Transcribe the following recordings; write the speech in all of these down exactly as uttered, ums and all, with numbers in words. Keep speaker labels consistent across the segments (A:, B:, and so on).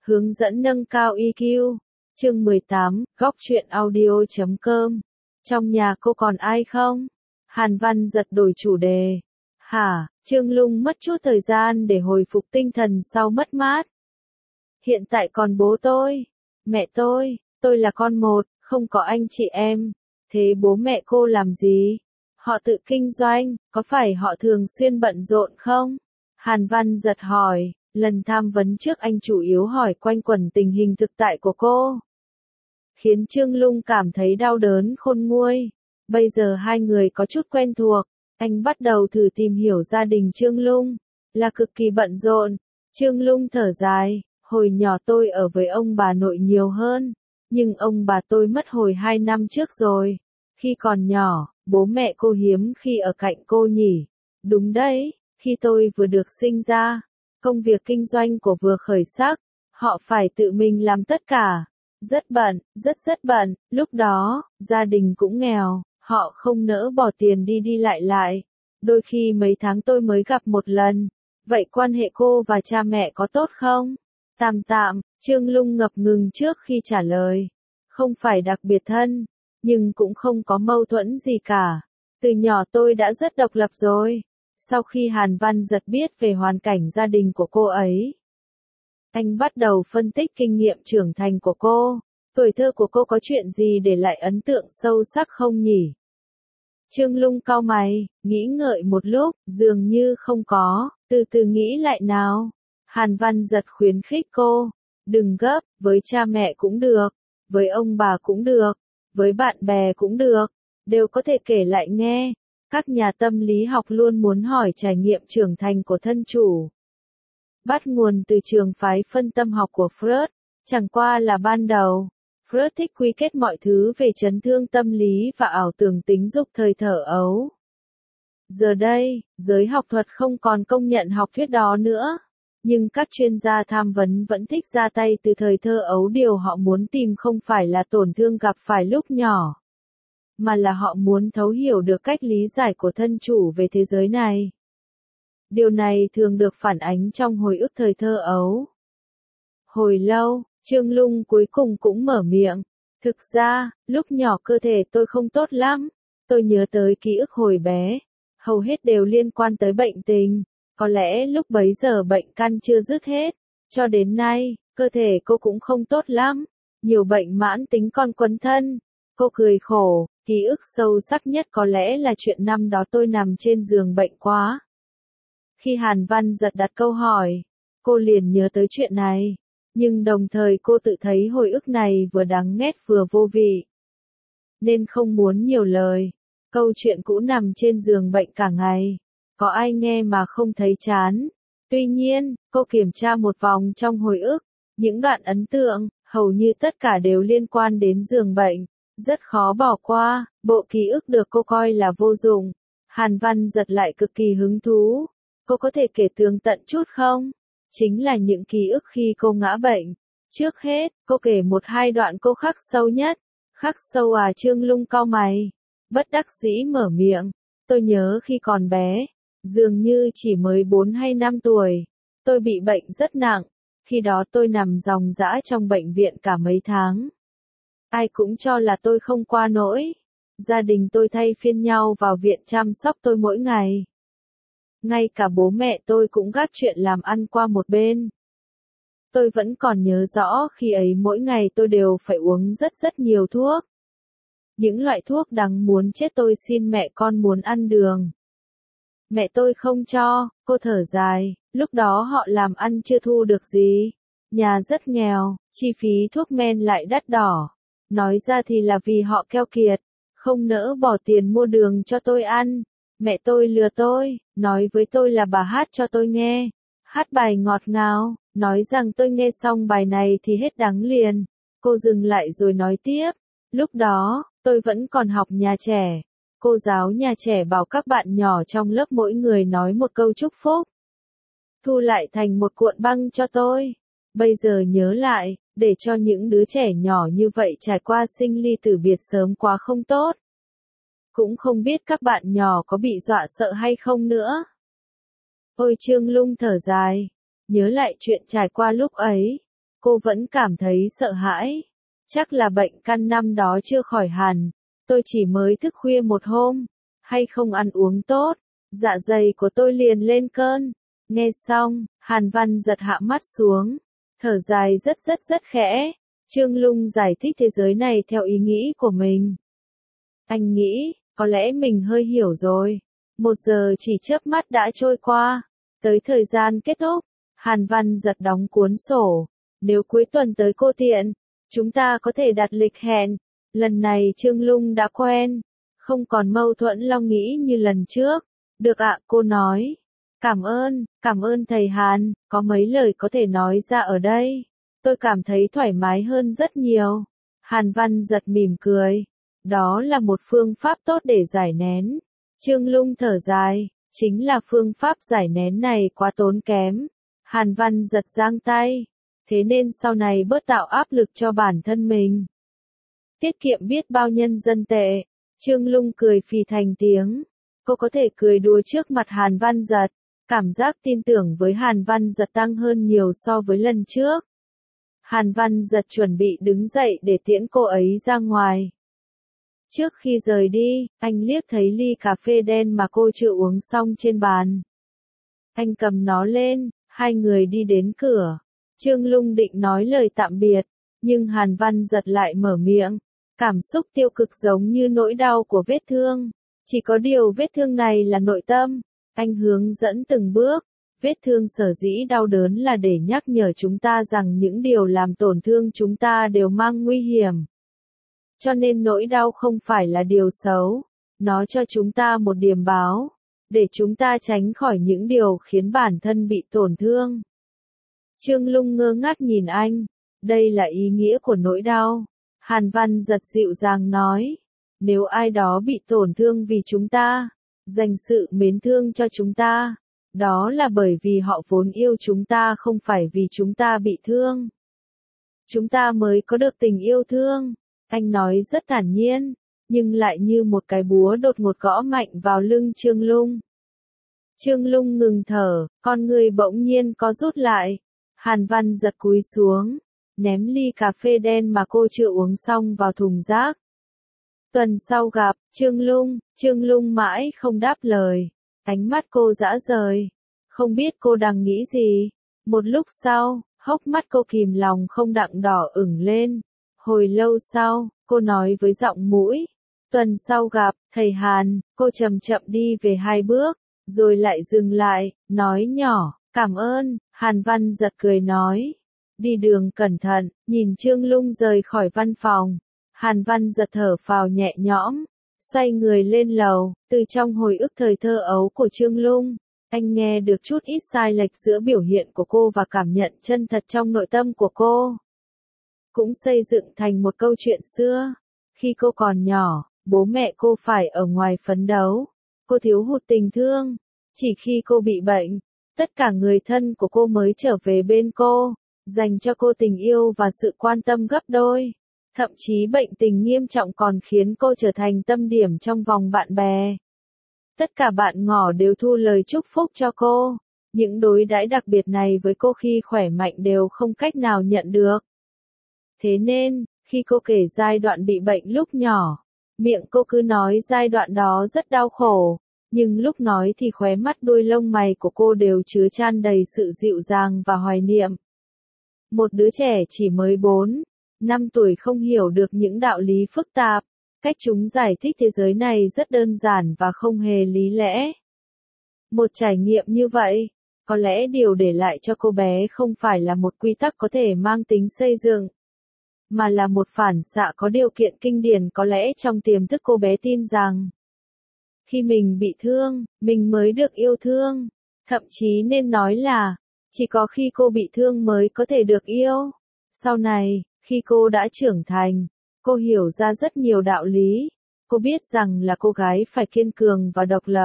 A: Hướng dẫn nâng cao e quy. Chương mười tám, góc truyện audio chấm com. Trong nhà cô còn ai không? Hàn Văn giật đổi chủ đề. Hả? Trương Lung mất chút thời gian để hồi phục tinh thần sau mất mát. Hiện tại còn bố tôi, mẹ tôi, tôi là con một, không có anh chị em. Thế bố mẹ cô làm gì? Họ tự kinh doanh, có phải họ thường xuyên bận rộn không? Hàn Văn giật hỏi, lần tham vấn trước anh chủ yếu hỏi quanh quẩn tình hình thực tại của cô. Khiến Trương Lung cảm thấy đau đớn khôn nguôi. Bây giờ hai người có chút quen thuộc, anh bắt đầu thử tìm hiểu gia đình Trương Lung, là cực kỳ bận rộn. Trương Lung thở dài, hồi nhỏ tôi ở với ông bà nội nhiều hơn, nhưng ông bà tôi mất hồi hai năm trước rồi. Khi còn nhỏ, bố mẹ cô hiếm khi ở cạnh cô nhỉ? Đúng đấy, khi tôi vừa được sinh ra, công việc kinh doanh của vừa khởi sắc, họ phải tự mình làm tất cả. Rất bận, rất rất bận, lúc đó, gia đình cũng nghèo, họ không nỡ bỏ tiền đi đi lại lại. Đôi khi mấy tháng tôi mới gặp một lần. Vậy quan hệ cô và cha mẹ có tốt không? Tạm tạm, Trương Lung ngập ngừng trước khi trả lời. Không phải đặc biệt thân, nhưng cũng không có mâu thuẫn gì cả. Từ nhỏ tôi đã rất độc lập rồi. Sau khi Hàn Văn giật biết về hoàn cảnh gia đình của cô ấy, anh bắt đầu phân tích kinh nghiệm trưởng thành của cô. Tuổi thơ của cô có chuyện gì để lại ấn tượng sâu sắc không nhỉ? Trương Lung cau mày, nghĩ ngợi một lúc, dường như không có, từ từ nghĩ lại nào. Hàn Văn giật khuyến khích cô, đừng gấp, với cha mẹ cũng được, với ông bà cũng được, với bạn bè cũng được, đều có thể kể lại nghe. Các nhà tâm lý học luôn muốn hỏi trải nghiệm trưởng thành của thân chủ. Bắt nguồn từ trường phái phân tâm học của Freud, chẳng qua là ban đầu, Freud thích quy kết mọi thứ về chấn thương tâm lý và ảo tưởng tính dục thời thơ ấu. Giờ đây, giới học thuật không còn công nhận học thuyết đó nữa, nhưng các chuyên gia tham vấn vẫn thích ra tay từ thời thơ ấu. Điều họ muốn tìm không phải là tổn thương gặp phải lúc nhỏ, mà là họ muốn thấu hiểu được cách lý giải của thân chủ về thế giới này. Điều này thường được phản ánh trong hồi ức thời thơ ấu. Hồi lâu, Trương Lung cuối cùng cũng mở miệng. Thực ra, lúc nhỏ cơ thể tôi không tốt lắm. Tôi nhớ tới ký ức hồi bé. Hầu hết đều liên quan tới bệnh tình. Có lẽ lúc bấy giờ bệnh căn chưa dứt hết. Cho đến nay, cơ thể cô cũng không tốt lắm. Nhiều bệnh mãn tính còn quấn thân. Cô cười khổ, ký ức sâu sắc nhất có lẽ là chuyện năm đó tôi nằm trên giường bệnh quá. Khi Hàn Văn giật đặt câu hỏi, cô liền nhớ tới chuyện này. Nhưng đồng thời cô tự thấy hồi ức này vừa đáng ghét vừa vô vị, nên không muốn nhiều lời. Câu chuyện cũ nằm trên giường bệnh cả ngày, có ai nghe mà không thấy chán. Tuy nhiên, cô kiểm tra một vòng trong hồi ức, những đoạn ấn tượng, hầu như tất cả đều liên quan đến giường bệnh. Rất khó bỏ qua, bộ ký ức được cô coi là vô dụng. Hàn Văn giật lại cực kỳ hứng thú. Cô có thể kể tường tận chút không? Chính là những ký ức khi cô ngã bệnh. Trước hết, cô kể một hai đoạn cô khắc sâu nhất. Khắc sâu à? Trương Lung cau mày, bất đắc dĩ mở miệng. Tôi nhớ khi còn bé, dường như chỉ mới bốn hay năm tuổi, tôi bị bệnh rất nặng. Khi đó tôi nằm ròng rã trong bệnh viện cả mấy tháng. Ai cũng cho là tôi không qua nổi. Gia đình tôi thay phiên nhau vào viện chăm sóc tôi mỗi ngày. Ngay cả bố mẹ tôi cũng gác chuyện làm ăn qua một bên. Tôi vẫn còn nhớ rõ khi ấy mỗi ngày tôi đều phải uống rất rất nhiều thuốc. Những loại thuốc đáng muốn chết. Tôi xin mẹ con muốn ăn đường. Mẹ tôi không cho, cô thở dài, lúc đó họ làm ăn chưa thu được gì. Nhà rất nghèo, chi phí thuốc men lại đắt đỏ. Nói ra thì là vì họ keo kiệt, không nỡ bỏ tiền mua đường cho tôi ăn. Mẹ tôi lừa tôi, nói với tôi là bà hát cho tôi nghe. Hát bài ngọt ngào, nói rằng tôi nghe xong bài này thì hết đắng liền. Cô dừng lại rồi nói tiếp. Lúc đó, tôi vẫn còn học nhà trẻ. Cô giáo nhà trẻ bảo các bạn nhỏ trong lớp mỗi người nói một câu chúc phúc. Thu lại thành một cuộn băng cho tôi. Bây giờ nhớ lại, để cho những đứa trẻ nhỏ như vậy trải qua sinh ly tử biệt sớm quá không tốt. Cũng không biết các bạn nhỏ có bị dọa sợ hay không nữa. Ôi Trương Lung thở dài, nhớ lại chuyện trải qua lúc ấy. cô vẫn cảm thấy sợ hãi. Chắc là bệnh căn năm đó chưa khỏi hẳn, tôi chỉ mới thức khuya một hôm, hay không ăn uống tốt, dạ dày của tôi liền lên cơn. Nghe xong, Hàn Văn giật hạ mắt xuống, thở dài rất rất rất khẽ. Trương Lung giải thích thế giới này theo ý nghĩ của mình. Anh nghĩ, có lẽ mình hơi hiểu rồi. Một giờ chỉ chớp mắt đã trôi qua. Tới thời gian kết thúc, Hàn Văn giật đóng cuốn sổ. Nếu cuối tuần tới cô tiện, chúng ta có thể đặt lịch hẹn. Lần này Trương Lung đã quen, không còn mâu thuẫn lo nghĩ như lần trước. Được ạ, cô nói. Cảm ơn, cảm ơn thầy Hàn, có mấy lời có thể nói ra ở đây. Tôi cảm thấy thoải mái hơn rất nhiều. Hàn Văn giật mỉm cười. Đó là một phương pháp tốt để giải nén. Trương Lung thở dài, chính là phương pháp giải nén này quá tốn kém. Hàn Văn giật giang tay. Thế nên sau này bớt tạo áp lực cho bản thân mình. Tiết kiệm biết bao nhân dân tệ. Trương Lung cười phì thành tiếng. Cô có thể cười đùa trước mặt Hàn Văn giật. Cảm giác tin tưởng với Hàn Văn giật tăng hơn nhiều so với lần trước. Hàn Văn giật chuẩn bị đứng dậy để tiễn cô ấy ra ngoài. Trước khi rời đi, anh liếc thấy ly cà phê đen mà cô chưa uống xong trên bàn. Anh cầm nó lên, hai người đi đến cửa. Trương Lung định nói lời tạm biệt, nhưng Hàn Văn giật lại mở miệng. Cảm xúc tiêu cực giống như nỗi đau của vết thương. Chỉ có điều vết thương này là nội tâm. Anh hướng dẫn từng bước. Vết thương sở dĩ đau đớn là để nhắc nhở chúng ta rằng những điều làm tổn thương chúng ta đều mang nguy hiểm. Cho nên nỗi đau không phải là điều xấu. Nó cho chúng ta một điềm báo. Để chúng ta tránh khỏi những điều khiến bản thân bị tổn thương. Trương Lung ngơ ngác nhìn anh. Đây là ý nghĩa của nỗi đau. Hàn Văn giật dịu dàng nói. Nếu ai đó bị tổn thương vì chúng ta, dành sự mến thương cho chúng ta, đó là bởi vì họ vốn yêu chúng ta không phải vì chúng ta bị thương. Chúng ta mới có được tình yêu thương. Anh nói rất thản nhiên, nhưng lại như một cái búa đột ngột gõ mạnh vào lưng Trương Lung. Trương Lung ngừng thở, con người bỗng nhiên có rút lại. Hàn Văn giật cúi xuống, ném ly cà phê đen mà cô chưa uống xong vào thùng rác. Tuần sau gặp, Trương Lung, Trương Lung mãi không đáp lời. Ánh mắt cô dã rời. Không biết cô đang nghĩ gì. Một lúc sau, hốc mắt cô kìm lòng không đặng đỏ ửng lên. Hồi lâu sau, cô nói với giọng mũi. Tuần sau gặp, thầy Hàn, cô chậm chậm đi về hai bước, rồi lại dừng lại, nói nhỏ, cảm ơn, Hàn Văn giật cười nói. Đi đường cẩn thận, nhìn Trương Lung rời khỏi văn phòng. Hàn Văn giật thở phào nhẹ nhõm, xoay người lên lầu, từ trong hồi ức thời thơ ấu của Trương Lung, anh nghe được chút ít sai lệch giữa biểu hiện của cô và cảm nhận chân thật trong nội tâm của cô. Cũng xây dựng thành một câu chuyện xưa. Khi cô còn nhỏ, bố mẹ cô phải ở ngoài phấn đấu. Cô thiếu hụt tình thương. Chỉ khi cô bị bệnh, tất cả người thân của cô mới trở về bên cô, dành cho cô tình yêu và sự quan tâm gấp đôi. Thậm chí bệnh tình nghiêm trọng còn khiến cô trở thành tâm điểm trong vòng bạn bè. Tất cả bạn ngỏ đều thu lời chúc phúc cho cô. Những đối đãi đặc biệt này với cô khi khỏe mạnh đều không cách nào nhận được. Thế nên, khi cô kể giai đoạn bị bệnh lúc nhỏ, miệng cô cứ nói giai đoạn đó rất đau khổ, nhưng lúc nói thì khóe mắt đuôi lông mày của cô đều chứa chan đầy sự dịu dàng và hoài niệm. Một đứa trẻ chỉ mới bốn, năm tuổi không hiểu được những đạo lý phức tạp, cách chúng giải thích thế giới này rất đơn giản và không hề lý lẽ. Một trải nghiệm như vậy, có lẽ điều để lại cho cô bé không phải là một quy tắc có thể mang tính xây dựng, mà là một phản xạ có điều kiện kinh điển có lẽ trong tiềm thức cô bé tin rằng, khi mình bị thương, mình mới được yêu thương. Thậm chí nên nói là, chỉ có khi cô bị thương mới có thể được yêu. Sau này, khi cô đã trưởng thành, cô hiểu ra rất nhiều đạo lý. Cô biết rằng là cô gái phải kiên cường và độc lập.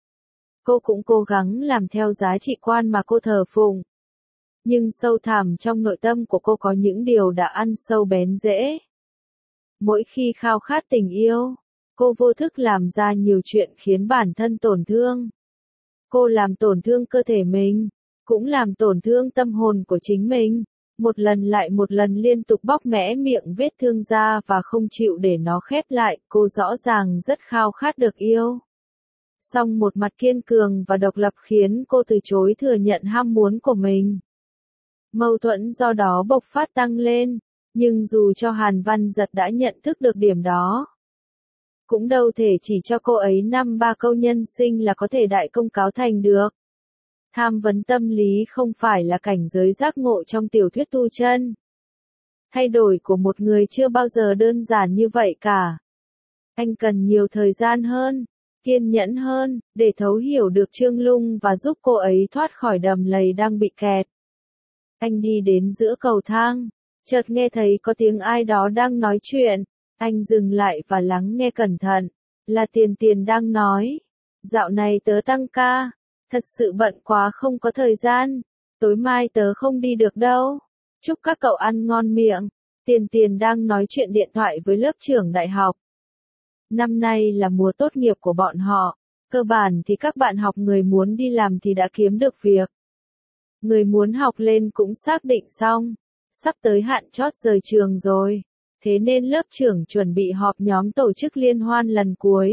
A: Cô cũng cố gắng làm theo giá trị quan mà cô thờ phụng. Nhưng sâu thẳm trong nội tâm của cô có những điều đã ăn sâu bén rễ. Mỗi khi khao khát tình yêu, cô vô thức làm ra nhiều chuyện khiến bản thân tổn thương. Cô làm tổn thương cơ thể mình, cũng làm tổn thương tâm hồn của chính mình. một lần lại một lần liên tục bóc mẽ miệng vết thương ra và không chịu để nó khép lại, cô rõ ràng rất khao khát được yêu. Song một mặt kiên cường và độc lập khiến cô từ chối thừa nhận ham muốn của mình. Mâu thuẫn do đó bộc phát tăng lên, nhưng dù cho Hàn Văn Dật đã nhận thức được điểm đó, cũng đâu thể chỉ cho cô ấy năm ba câu nhân sinh là có thể đại công cáo thành được. Tham vấn tâm lý không phải là cảnh giới giác ngộ trong tiểu thuyết tu chân. Thay đổi của một người chưa bao giờ đơn giản như vậy cả. Anh cần nhiều thời gian hơn, kiên nhẫn hơn, để thấu hiểu được Trương Lung và giúp cô ấy thoát khỏi đầm lầy đang bị kẹt. Anh đi đến giữa cầu thang, chợt nghe thấy có tiếng ai đó đang nói chuyện. Anh dừng lại và lắng nghe cẩn thận. Là Tiền Tiền đang nói. Dạo này tớ tăng ca. Thật sự bận quá không có thời gian. Tối mai tớ không đi được đâu. Chúc các cậu ăn ngon miệng. Tiền Tiền đang nói chuyện điện thoại với lớp trưởng đại học. Năm nay là mùa tốt nghiệp của bọn họ. Cơ bản thì các bạn học người muốn đi làm thì đã kiếm được việc. Người muốn học lên cũng xác định xong. Sắp tới hạn chót rời trường rồi. Thế nên lớp trưởng chuẩn bị họp nhóm tổ chức liên hoan lần cuối.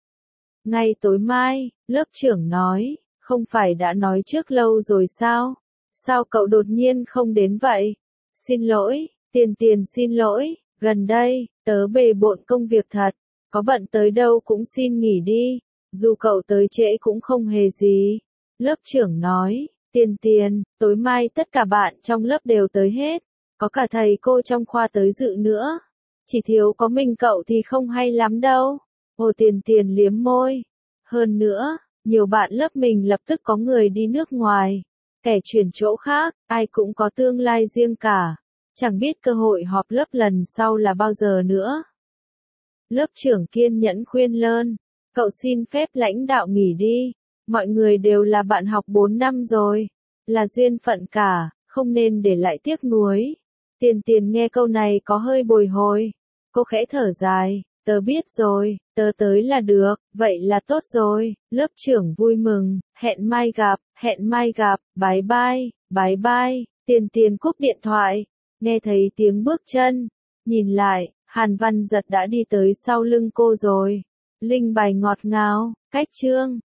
A: Ngay tối mai, lớp trưởng nói, không phải đã nói trước lâu rồi sao? Sao cậu đột nhiên không đến vậy? Xin lỗi, Tiền Tiền xin lỗi, gần đây, tớ bề bộn công việc thật, có bận tới đâu cũng xin nghỉ đi, dù cậu tới trễ cũng không hề gì. Lớp trưởng nói, Tiền Tiền, tối mai tất cả bạn trong lớp đều tới hết. Có cả thầy cô trong khoa tới dự nữa. Chỉ thiếu có mình cậu thì không hay lắm đâu. Hồ Tiền Tiền liếm môi. Hơn nữa, nhiều bạn lớp mình lập tức có người đi nước ngoài. Kẻ chuyển chỗ khác, ai cũng có tương lai riêng cả. Chẳng biết cơ hội họp lớp lần sau là bao giờ nữa. Lớp trưởng kiên nhẫn khuyên lơn. Cậu xin phép lãnh đạo nghỉ đi. Mọi người đều là bạn học bốn năm rồi. Là duyên phận cả, không nên để lại tiếc nuối. Tiền Tiền nghe câu này có hơi bồi hồi. Cô khẽ thở dài, tớ biết rồi, tớ tới là được, vậy là tốt rồi. Lớp trưởng vui mừng, hẹn mai gặp, hẹn mai gặp, bye bye, bye bye. Tiền Tiền cúp điện thoại, nghe thấy tiếng bước chân, nhìn lại, Hàn Văn Dật đã đi tới sau lưng cô rồi. Linh bài ngọt ngào, cách chương.